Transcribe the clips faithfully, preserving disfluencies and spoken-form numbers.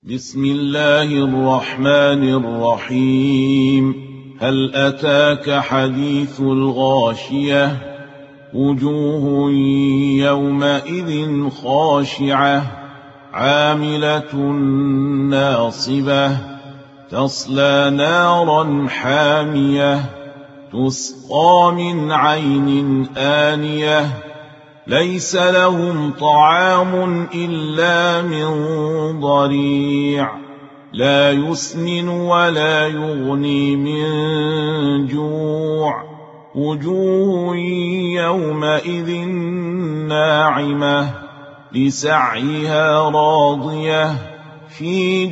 بسم الله الرحمن الرحيم. هل أتاك حديث الغاشية؟ وجوه يومئذ خاشعة عاملة ناصبة تصلى نارا حامية تسقى من عين آنية ليس لهم طعام إلا من ضريع لا يسمن ولا يغني من جوع وجوه يومئذ ناعمة لسعيها راضية في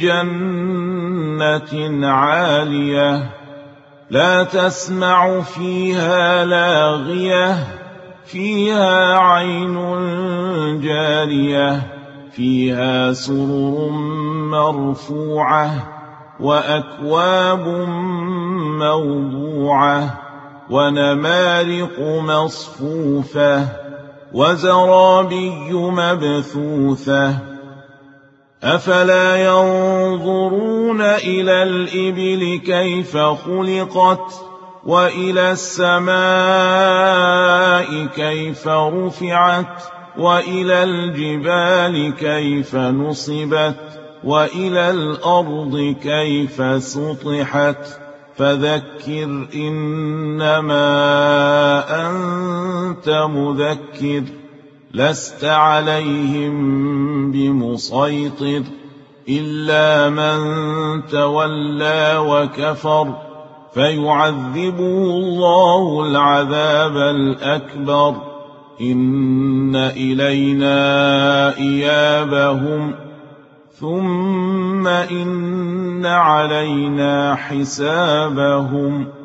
جنة عالية لا تسمع فيها لاغية فيها عين جارية فيها سرر مرفوعة وأكواب موضوعة ونمارق مصفوفة وزرابي مبثوثة أفلا ينظرون إلى الإبل كيف خلقت وإلى السماء كيف رفعت وإلى الجبال كيف نصبت وإلى الأرض كيف سطحت فذكر إنما أنت مذكر لست عليهم بمسيطر إلا من تولى وكفر فيعذبه الله العذاب الأكبر إن إلينا إيابهم ثم إن علينا حسابهم